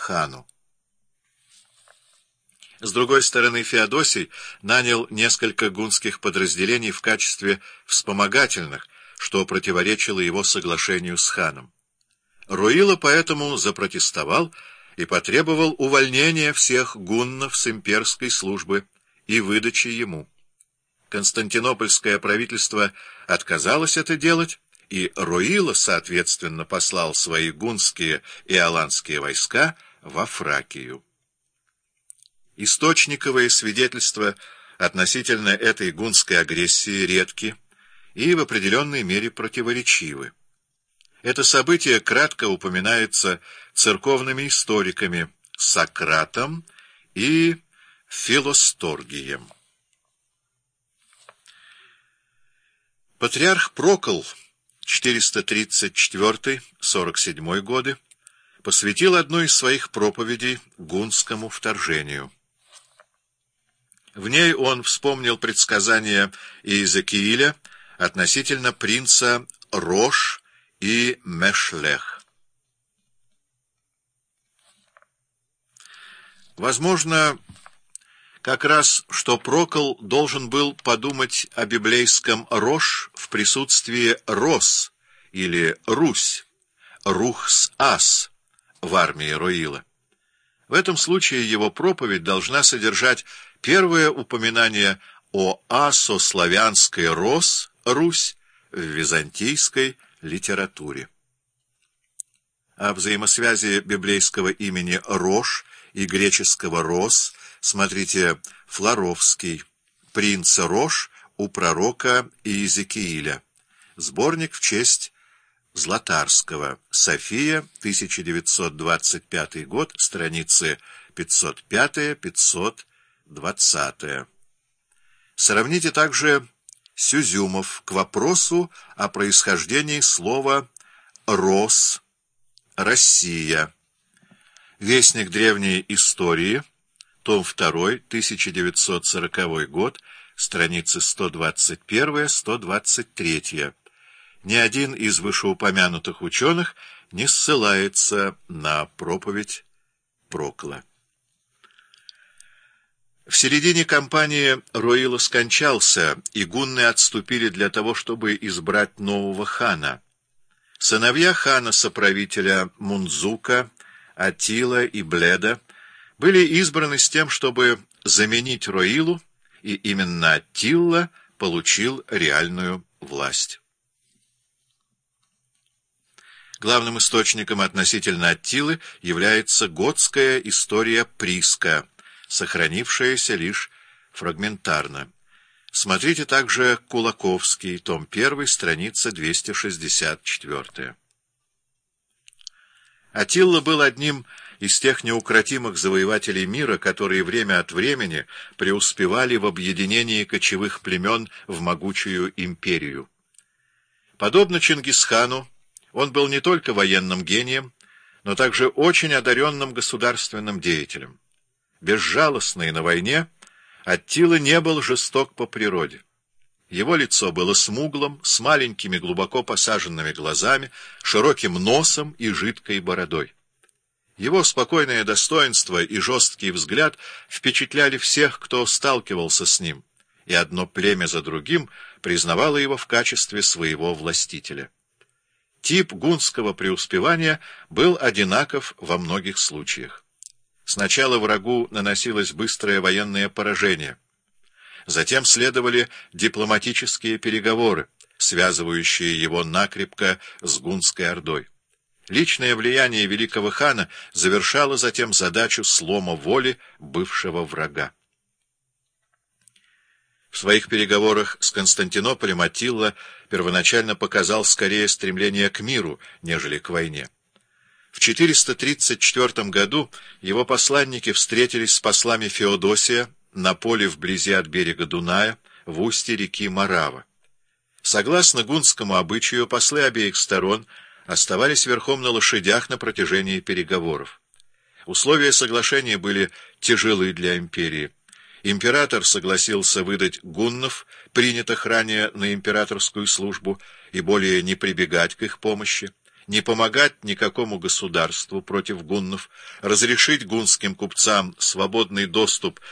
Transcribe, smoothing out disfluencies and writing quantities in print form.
хану. С другой стороны, Феодосий нанял несколько гунских подразделений в качестве вспомогательных, что противоречило его соглашению с ханом. Руила поэтому запротестовал и потребовал увольнения всех гуннов с имперской службы и выдачи ему. Константинопольское правительство отказалось это делать, и Руила, соответственно, послал свои гунские и аланские войска во Фракию. Источниковые свидетельства относительно этой гунской агрессии редки и в определенной мере противоречивы. Это событие кратко упоминается церковными историками Сократом и Филосторгием. Патриарх Прокл 434-47 годы посвятил одну из своих проповедей гунскому вторжению. В ней он вспомнил предсказания Иезекииля относительно принца Рош и Мешлех. Возможно, как раз, что Прокл должен был подумать о библейском Рош в присутствии Рос или Русь, Рухс-Ас в армии Руила. В этом случае его проповедь должна содержать первое упоминание о асославянской Рос, Русь, в византийской литературе. О взаимосвязи библейского имени Рош и греческого Рос смотрите Флоровский, «Принц Рош у пророка Иезекииля», сборник в честь Златарского, София, 1925 год, страницы 505-520. Сравните также Сюзюмов к вопросу о происхождении слова «рос», «Россия». Вестник древней истории, том 2, 1940 год, страницы 121-123. Ни один из вышеупомянутых ученых не ссылается на проповедь Прокла. В середине кампании Руила скончался, и гунны отступили для того, чтобы избрать нового хана. Сыновья хана-соправителя Мундзука, Аттила и Бледа были избраны с тем, чтобы заменить Руилу, и именно Аттила получил реальную власть. Главным источником относительно Аттилы является готская история Приска, сохранившаяся лишь фрагментарно. Смотрите также Кулаковский, том 1, страница 264. Аттила был одним из тех неукротимых завоевателей мира, которые время от времени преуспевали в объединении кочевых племен в могучую империю. Подобно Чингисхану, он был не только военным гением, но также очень одаренным государственным деятелем. Безжалостный на войне, Аттила не был жесток по природе. Его лицо было смуглым, с маленькими глубоко посаженными глазами, широким носом и жидкой бородой. Его спокойное достоинство и жесткий взгляд впечатляли всех, кто сталкивался с ним, и одно племя за другим признавало его в качестве своего властителя. Тип гунского преуспевания был одинаков во многих случаях. Сначала врагу наносилось быстрое военное поражение. Затем следовали дипломатические переговоры, связывающие его накрепко с гунской ордой. Личное влияние великого хана завершало затем задачу слома воли бывшего врага. В своих переговорах с Константинополем Аттила первоначально показал скорее стремление к миру, нежели к войне. В 434 году его посланники встретились с послами Феодосия на поле вблизи от берега Дуная, в устье реки Морава. Согласно гунскому обычаю, послы обеих сторон оставались верхом на лошадях на протяжении переговоров. Условия соглашения были тяжелы для империи. Император согласился выдать гуннов, принятых ранее на императорскую службу, и более не прибегать к их помощи, не помогать никакому государству против гуннов, разрешить гунским купцам свободный доступ